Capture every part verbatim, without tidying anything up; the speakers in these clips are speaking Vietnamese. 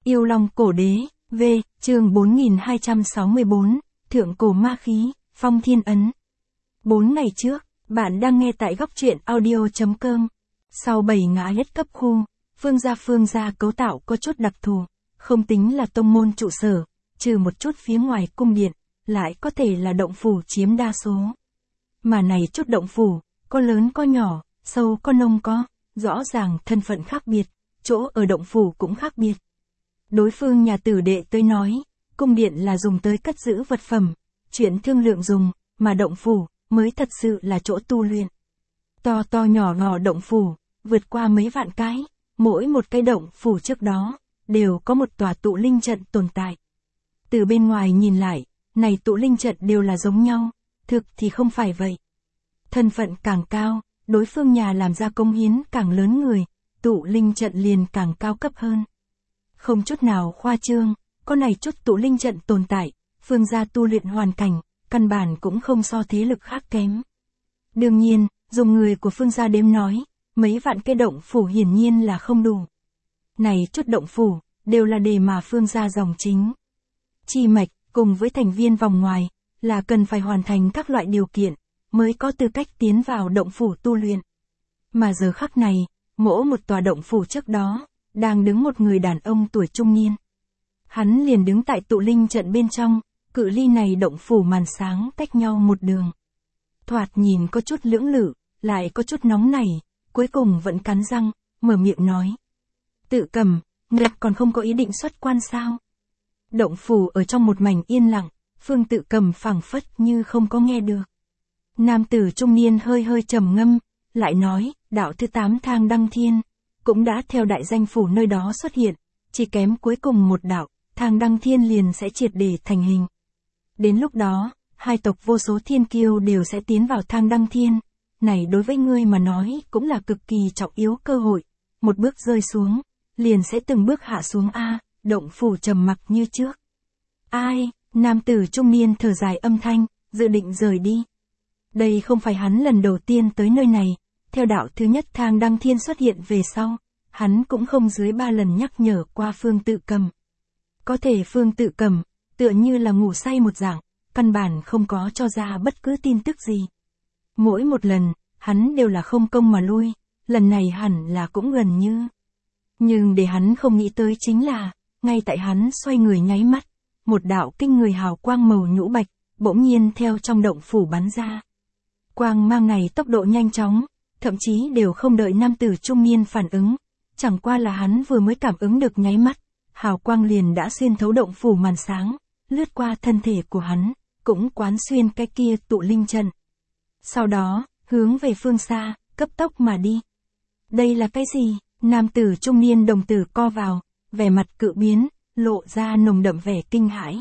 Yêu Long Cổ Đế, V, chương bốn nghìn hai trăm sáu mươi tư, Thượng Cổ Ma Khí, Phong Thiên Ấn. bốn ngày trước, bạn đang nghe tại góc truyện audio.com. Sau bảy ngã hết cấp khu, Phương gia Phương gia cấu tạo có chút đặc thù, không tính là tông môn trụ sở, trừ một chút phía ngoài cung điện, lại có thể là động phủ chiếm đa số. Mà này chút động phủ, có lớn có nhỏ, sâu có nông có, rõ ràng thân phận khác biệt, chỗ ở động phủ cũng khác biệt. Đối phương nhà tử đệ tới nói, cung điện là dùng tới cất giữ vật phẩm, chuyện thương lượng dùng, mà động phủ mới thật sự là chỗ tu luyện. To to nhỏ nhỏ động phủ, vượt qua mấy vạn cái, mỗi một cái động phủ trước đó, đều có một tòa tụ linh trận tồn tại. Từ bên ngoài nhìn lại, này tụ linh trận đều là giống nhau, thực thì không phải vậy. Thân phận càng cao, đối phương nhà làm ra công hiến càng lớn người, tụ linh trận liền càng cao cấp hơn. Không chút nào khoa trương, có này chút tụ linh trận tồn tại, Phương gia tu luyện hoàn cảnh, căn bản cũng không so thế lực khác kém. Đương nhiên, dùng người của Phương gia đếm nói, mấy vạn cái động phủ hiển nhiên là không đủ. Này chút động phủ, đều là để mà Phương gia dòng chính. Chi mạch, cùng với thành viên vòng ngoài, là cần phải hoàn thành các loại điều kiện, mới có tư cách tiến vào động phủ tu luyện. Mà giờ khắc này, mỗi một tòa động phủ trước đó, đang đứng một người đàn ông tuổi trung niên. Hắn liền đứng tại tụ linh trận bên trong, cự ly này động phủ màn sáng cách nhau một đường. Thoạt nhìn có chút lưỡng lự, lại có chút nóng nảy, cuối cùng vẫn cắn răng, mở miệng nói. Tự Cầm, ngươi còn không có ý định xuất quan sao? Động phủ ở trong một mảnh yên lặng, Phương Tự Cầm phảng phất như không có nghe được. Nam tử trung niên hơi hơi trầm ngâm, lại nói, đạo thứ tám Thang Đăng Thiên, cũng đã theo đại danh phủ nơi đó xuất hiện, chỉ kém cuối cùng một đạo, Thang Đăng Thiên liền sẽ triệt để thành hình. Đến lúc đó, hai tộc vô số thiên kiêu đều sẽ tiến vào Thang Đăng Thiên, này đối với ngươi mà nói cũng là cực kỳ trọng yếu cơ hội, một bước rơi xuống, liền sẽ từng bước hạ xuống a. Động phủ trầm mặc như trước. Ai, nam tử trung niên thở dài âm thanh, dự định rời đi. Đây không phải hắn lần đầu tiên tới nơi này, theo đạo thứ nhất Thang Đăng Thiên xuất hiện về sau, hắn cũng không dưới ba lần nhắc nhở qua Phương Tự Cầm. Có thể Phương Tự Cầm, tựa như là ngủ say một dạng, căn bản không có cho ra bất cứ tin tức gì. Mỗi một lần, hắn đều là không công mà lui, lần này hẳn là cũng gần như. Nhưng để hắn không nghĩ tới chính là, ngay tại hắn xoay người nháy mắt, một đạo kinh người hào quang màu nhũ bạch, bỗng nhiên theo trong động phủ bắn ra. Quang mang này tốc độ nhanh chóng, thậm chí đều không đợi nam tử trung niên phản ứng, chẳng qua là hắn vừa mới cảm ứng được nháy mắt, hào quang liền đã xuyên thấu động phủ màn sáng, lướt qua thân thể của hắn, cũng quán xuyên cái kia tụ linh trận. Sau đó, hướng về phương xa, cấp tốc mà đi. Đây là cái gì? Nam tử trung niên đồng tử co vào, vẻ mặt cự biến, lộ ra nồng đậm vẻ kinh hãi.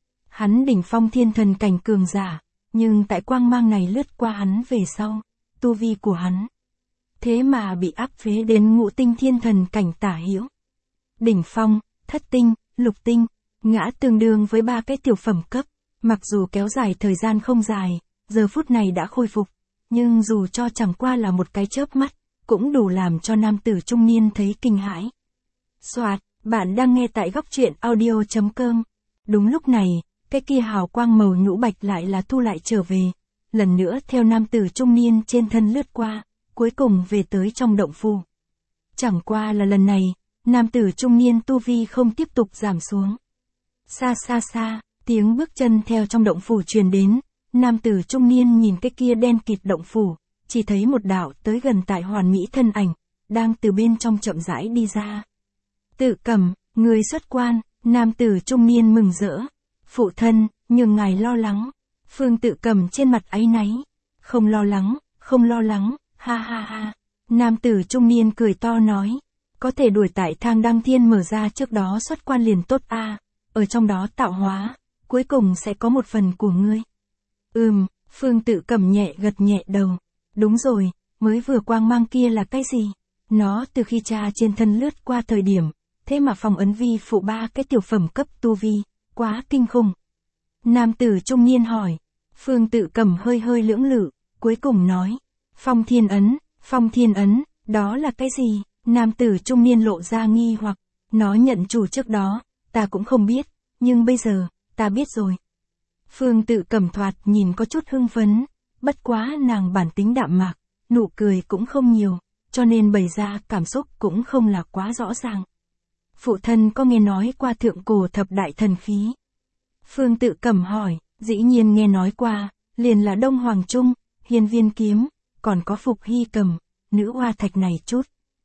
Hắn đỉnh phong thiên thần cảnh cường giả, nhưng tại quang mang này lướt qua hắn về sau, tu vi của hắn thế mà bị áp phế đến ngũ tinh thiên thần cảnh tả hữu. Đỉnh phong, thất tinh, lục tinh, ngã tương đương với ba cái tiểu phẩm cấp, mặc dù kéo dài thời gian không dài, giờ phút này đã khôi phục, nhưng dù cho chẳng qua là một cái chớp mắt, cũng đủ làm cho nam tử trung niên thấy kinh hãi. Soạt, bạn đang nghe tại góc truyện audio.com. Đúng lúc này, cái kia hào quang màu nhũ bạch lại là thu lại trở về, lần nữa theo nam tử trung niên trên thân lướt qua, cuối cùng về tới trong động phủ. Chẳng qua là lần này, nam tử trung niên tu vi không tiếp tục giảm xuống. Xa xa xa, tiếng bước chân theo trong động phủ truyền đến, nam tử trung niên nhìn cái kia đen kịt động phủ, chỉ thấy một đạo tới gần tại hoàn mỹ thân ảnh, đang từ bên trong chậm rãi đi ra. Tự Cầm, người xuất quan, nam tử trung niên mừng rỡ. Phụ thân, nhường ngài lo lắng. Phương Tự Cầm trên mặt áy náy. Không lo lắng, không lo lắng, ha ha ha. Nam tử trung niên cười to nói. Có thể đuổi tại Thang Đăng Thiên mở ra trước đó xuất quan liền tốt a. À, ở trong đó tạo hóa, cuối cùng sẽ có một phần của ngươi. Ừm, Phương Tự Cầm nhẹ gật nhẹ đầu. Đúng rồi, mới vừa quang mang kia là cái gì? Nó từ khi cha trên thân lướt qua thời điểm, thế mà phong ấn vi phụ ba cái tiểu phẩm cấp tu vi, quá kinh khủng. Nam tử trung niên hỏi, Phương Tự Cầm hơi hơi lưỡng lự, cuối cùng nói, Phong Thiên Ấn, Phong Thiên Ấn, đó là cái gì? Nam tử trung niên lộ ra nghi hoặc, Nó nhận chủ trước đó, ta cũng không biết, nhưng bây giờ, ta biết rồi. Phương Tự Cẩm thoạt nhìn có chút hưng phấn, bất quá nàng bản tính đạm mạc, nụ cười cũng không nhiều, cho nên bày ra cảm xúc cũng không là quá rõ ràng. Phụ thân có nghe nói qua thượng cổ thập đại thần khí? Phương Tự Cẩm hỏi, dĩ nhiên nghe nói qua, liền là Đông Hoàng Trung, Hiên Viên Kiếm, còn có Phục Hy Cầm, Nữ Hoa Thạch này chút.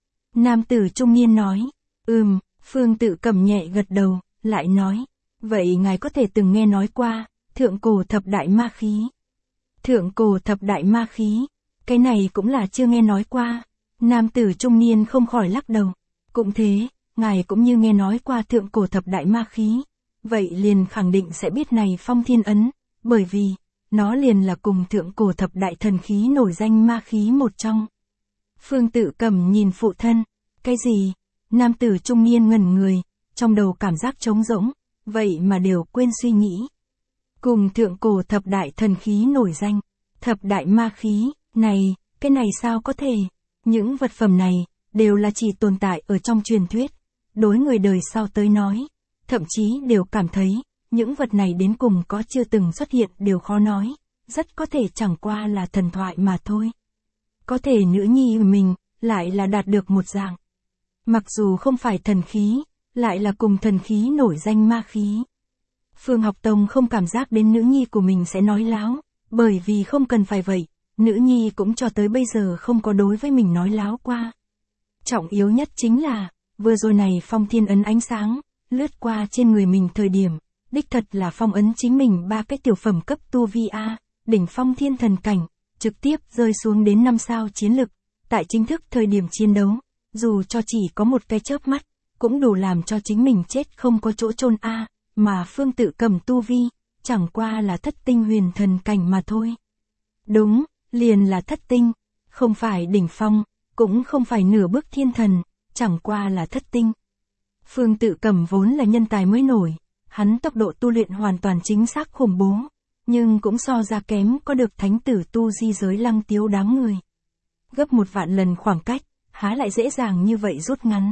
Nam tử trung niên nói, ừm, Phương Tự Cẩm nhẹ gật đầu, lại nói, vậy ngài có thể từng nghe nói qua, thượng cổ thập đại ma khí. Thượng cổ thập đại ma khí, cái này cũng là chưa nghe nói qua. Nam tử trung niên không khỏi lắc đầu. Cũng thế, ngài cũng như nghe nói qua thượng cổ thập đại ma khí. Vậy liền khẳng định sẽ biết này Phong Thiên Ấn, bởi vì, nó liền là cùng thượng cổ thập đại thần khí nổi danh ma khí một trong. Phương Tự Cẩm nhìn phụ thân, cái gì? Nam tử trung niên ngẩn người, trong đầu cảm giác trống rỗng, vậy mà đều quên suy nghĩ. Cùng thượng cổ thập đại thần khí nổi danh, thập đại ma khí, này, cái này sao có thể? Những vật phẩm này, đều là chỉ tồn tại ở trong truyền thuyết. Đối người đời sau tới nói, thậm chí đều cảm thấy, những vật này đến cùng có chưa từng xuất hiện đều khó nói, rất có thể chẳng qua là thần thoại mà thôi. Có thể nữ nhi mình, lại là đạt được một dạng. Mặc dù không phải thần khí, lại là cùng thần khí nổi danh ma khí. Phương Học Tông không cảm giác đến nữ nhi của mình sẽ nói láo, bởi vì không cần phải vậy, nữ nhi cũng cho tới bây giờ không có đối với mình nói láo qua. Trọng yếu nhất chính là, vừa rồi này Phong Thiên Ấn ánh sáng, lướt qua trên người mình thời điểm, đích thật là phong ấn chính mình ba cái tiểu phẩm cấp tu vi A, đỉnh phong thiên thần cảnh, trực tiếp rơi xuống đến năm sao chiến lực, tại chính thức thời điểm chiến đấu, dù cho chỉ có một cái chớp mắt, cũng đủ làm cho chính mình chết không có chỗ chôn A, mà Phương Tự Cẩm tu vi, chẳng qua là thất tinh huyền thần cảnh mà thôi. Đúng, liền là thất tinh, không phải đỉnh phong, cũng không phải nửa bước thiên thần, chẳng qua là thất tinh. Phương Tự Cẩm vốn là nhân tài mới nổi, hắn tốc độ tu luyện hoàn toàn chính xác khủng bố, nhưng cũng so ra kém có được thánh tử tu di giới Lăng Tiếu đám người. Gấp một vạn lần khoảng cách, há lại dễ dàng như vậy rút ngắn.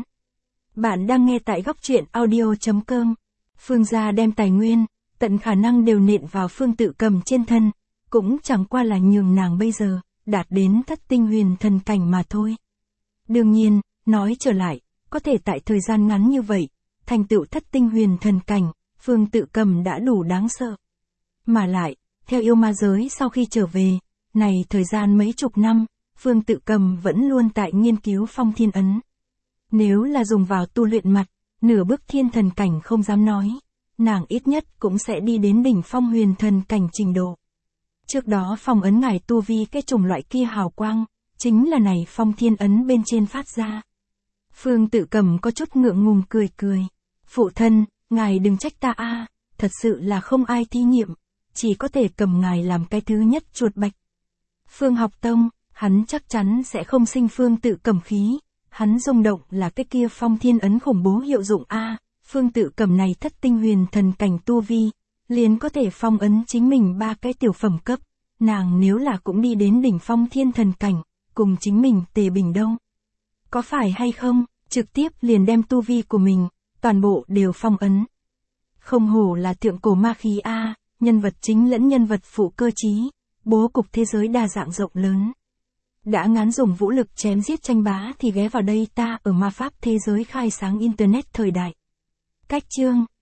Bạn đang nghe tại góc truyện audio chấm com. Phương gia đem tài nguyên, tận khả năng đều nện vào Phương Tự Cẩm trên thân, cũng chẳng qua là nhường nàng bây giờ, đạt đến thất tinh huyền thần cảnh mà thôi. Đương nhiên, nói trở lại, có thể tại thời gian ngắn như vậy, thành tựu thất tinh huyền thần cảnh, Phương Tự Cẩm đã đủ đáng sợ. Mà lại, theo yêu ma giới sau khi trở về, này thời gian mấy chục năm, Phương Tự Cẩm vẫn luôn tại nghiên cứu Phong Thiên Ấn. Nếu là dùng vào tu luyện mặt, nửa bước thiên thần cảnh không dám nói, nàng ít nhất cũng sẽ đi đến đỉnh phong huyền thần cảnh trình độ. Trước đó phong ấn ngài tu vi cái chủng loại kia hào quang, chính là này Phong Thiên Ấn bên trên phát ra. Phương Tự Cẩm có chút ngượng ngùng cười cười. Phụ thân, ngài đừng trách ta a, thật sự là không ai thí nghiệm, chỉ có thể cầm ngài làm cái thứ nhất chuột bạch. Phương Học Tông, hắn chắc chắn sẽ không sinh Phương Tự Cẩm khí, hắn rung động là cái kia Phong Thiên Ấn khủng bố hiệu dụng a, Phương Tự Cẩm này thất tinh huyền thần cảnh tu vi, liền có thể phong ấn chính mình ba cái tiểu phẩm cấp, nàng nếu là cũng đi đến đỉnh phong thiên thần cảnh, cùng chính mình tề bình đâu. Có phải hay không, trực tiếp liền đem tu vi của mình, toàn bộ đều phong ấn. Không hổ là thượng cổ ma khí a, nhân vật chính lẫn nhân vật phụ cơ trí, bố cục thế giới đa dạng rộng lớn. Đã ngán dùng vũ lực chém giết tranh bá thì ghé vào đây ta ở ma pháp thế giới khai sáng internet thời đại. Cách chương